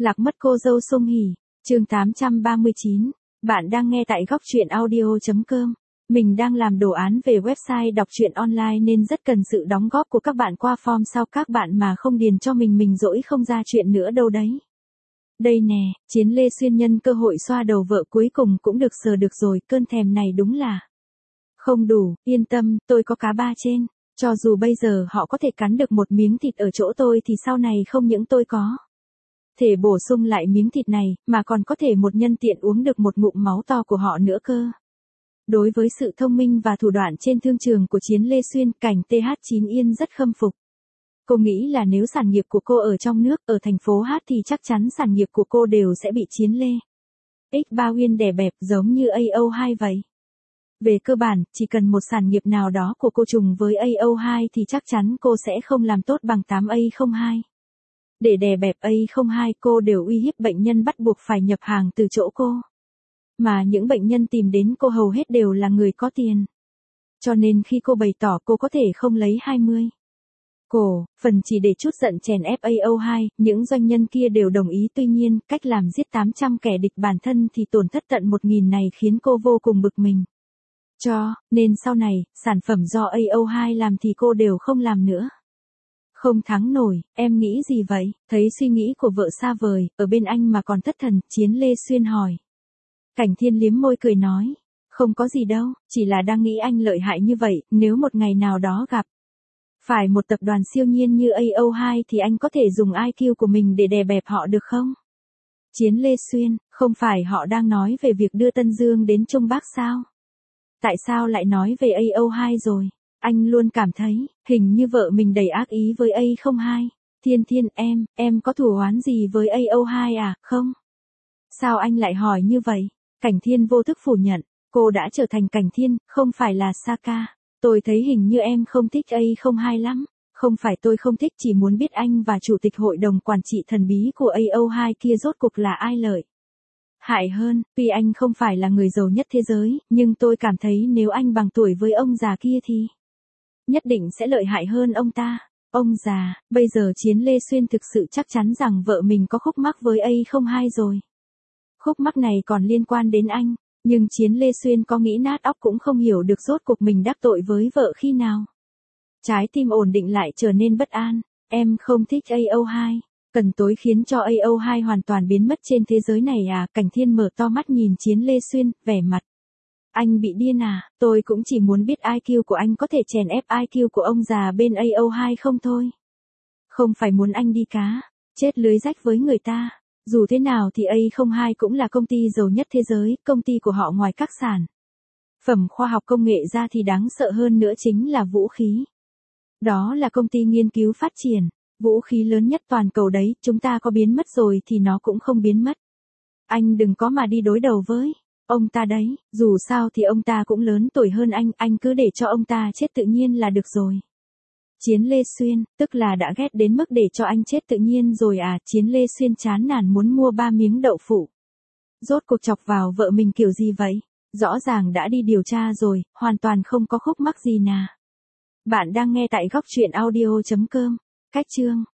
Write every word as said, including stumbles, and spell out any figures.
Lạc mất cô dâu Song Hỷ, chương tám trăm ba mươi chín. Bạn đang nghe tại góc truyện audio.com. Mình đang làm đồ án về website đọc truyện online nên rất cần sự đóng góp của các bạn qua form sau các bạn mà không điền cho mình mình dỗi không ra chuyện nữa đâu đấy. Đây nè, Chiến Lê Xuyên nhân cơ hội xoa đầu vợ cuối cùng cũng được sờ được rồi, cơn thèm này đúng là không đủ, yên tâm, tôi có cá ba trên. Cho dù bây giờ họ có thể cắn được một miếng thịt ở chỗ tôi thì sau này không những tôi có thể bổ sung lại miếng thịt này, mà còn có thể một nhân tiện uống được một ngụm máu to của họ nữa cơ. Đối với sự thông minh và thủ đoạn trên thương trường của Chiến Lê Xuyên, cảnh tê hát chín Yên rất khâm phục. Cô nghĩ là nếu sản nghiệp của cô ở trong nước, ở thành phố Hát thì chắc chắn sản nghiệp của cô đều sẽ bị Chiến Lê X ba Uyên đè bẹp giống như A O hai vậy. Về cơ bản, chỉ cần một sản nghiệp nào đó của cô trùng với A O hai thì chắc chắn cô sẽ không làm tốt bằng tám A không hai. Để đè bẹp A không hai cô đều uy hiếp bệnh nhân bắt buộc phải nhập hàng từ chỗ cô. Mà những bệnh nhân tìm đến cô hầu hết đều là người có tiền. Cho nên khi cô bày tỏ cô có thể không lấy hai mươi cổ phần chỉ để chút giận chèn ép A O hai, những doanh nhân kia đều đồng ý. Tuy nhiên, cách làm giết tám trăm kẻ địch bản thân thì tổn thất tận một nghìn này khiến cô vô cùng bực mình. Cho nên sau này, sản phẩm do A O hai làm thì cô đều không làm nữa. Không thắng nổi, em nghĩ gì vậy? Thấy suy nghĩ của vợ xa vời, ở bên anh mà còn thất thần, Chiến Lê Xuyên hỏi. Cảnh Thiên liếm môi cười nói, không có gì đâu, chỉ là đang nghĩ anh lợi hại như vậy, nếu một ngày nào đó gặp phải một tập đoàn siêu nhiên như A O hai thì anh có thể dùng I Q của mình để đè bẹp họ được không? Chiến Lê Xuyên, không phải họ đang nói về việc đưa Tân Dương đến Trung Bắc sao? Tại sao lại nói về A O hai rồi? Anh luôn cảm thấy, hình như vợ mình đầy ác ý với A không hai. Thiên Thiên em, em có thù oán gì với A O hai à, không? Sao anh lại hỏi như vậy? Cảnh Thiên vô thức phủ nhận, cô đã trở thành Cảnh Thiên, không phải là Saka. Tôi thấy hình như em không thích A không hai lắm. Không phải tôi không thích, chỉ muốn biết anh và chủ tịch hội đồng quản trị thần bí của A O hai kia rốt cuộc là ai lợi hại hơn. Tuy anh không phải là người giàu nhất thế giới, nhưng tôi cảm thấy nếu anh bằng tuổi với ông già kia thì nhất định sẽ lợi hại hơn ông ta. Ông già, bây giờ Chiến Lê Xuyên thực sự chắc chắn rằng vợ mình có khúc mắc với A không hai rồi. Khúc mắc này còn liên quan đến anh, nhưng Chiến Lê Xuyên có nghĩ nát óc cũng không hiểu được rốt cuộc mình đắc tội với vợ khi nào. Trái tim ổn định lại trở nên bất an. Em không thích A O hai. Cần tối khiến cho A O hai hoàn toàn biến mất trên thế giới này à? Cảnh Thiên mở to mắt nhìn Chiến Lê Xuyên, vẻ mặt. Anh bị điên à? Tôi cũng chỉ muốn biết I Q của anh có thể chèn ép I Q của ông già bên A O hai không thôi. Không phải muốn anh đi cá chết lưới rách với người ta. Dù thế nào thì A không hai cũng là công ty giàu nhất thế giới, công ty của họ ngoài các sản phẩm khoa học công nghệ ra thì đáng sợ hơn nữa chính là vũ khí. Đó là công ty nghiên cứu phát triển, vũ khí lớn nhất toàn cầu đấy, chúng ta có biến mất rồi thì nó cũng không biến mất. Anh đừng có mà đi đối đầu với ông ta đấy, dù sao thì ông ta cũng lớn tuổi hơn anh, anh cứ để cho ông ta chết tự nhiên là được rồi. Chiến Lê Xuyên, tức là đã ghét đến mức để cho anh chết tự nhiên rồi à? Chiến Lê Xuyên chán nản muốn mua ba miếng đậu phụ. Rốt cuộc chọc vào vợ mình kiểu gì vậy? Rõ ràng đã đi điều tra rồi, hoàn toàn không có khúc mắc gì nà. Bạn đang nghe tại góc truyện audio.com. Cách chương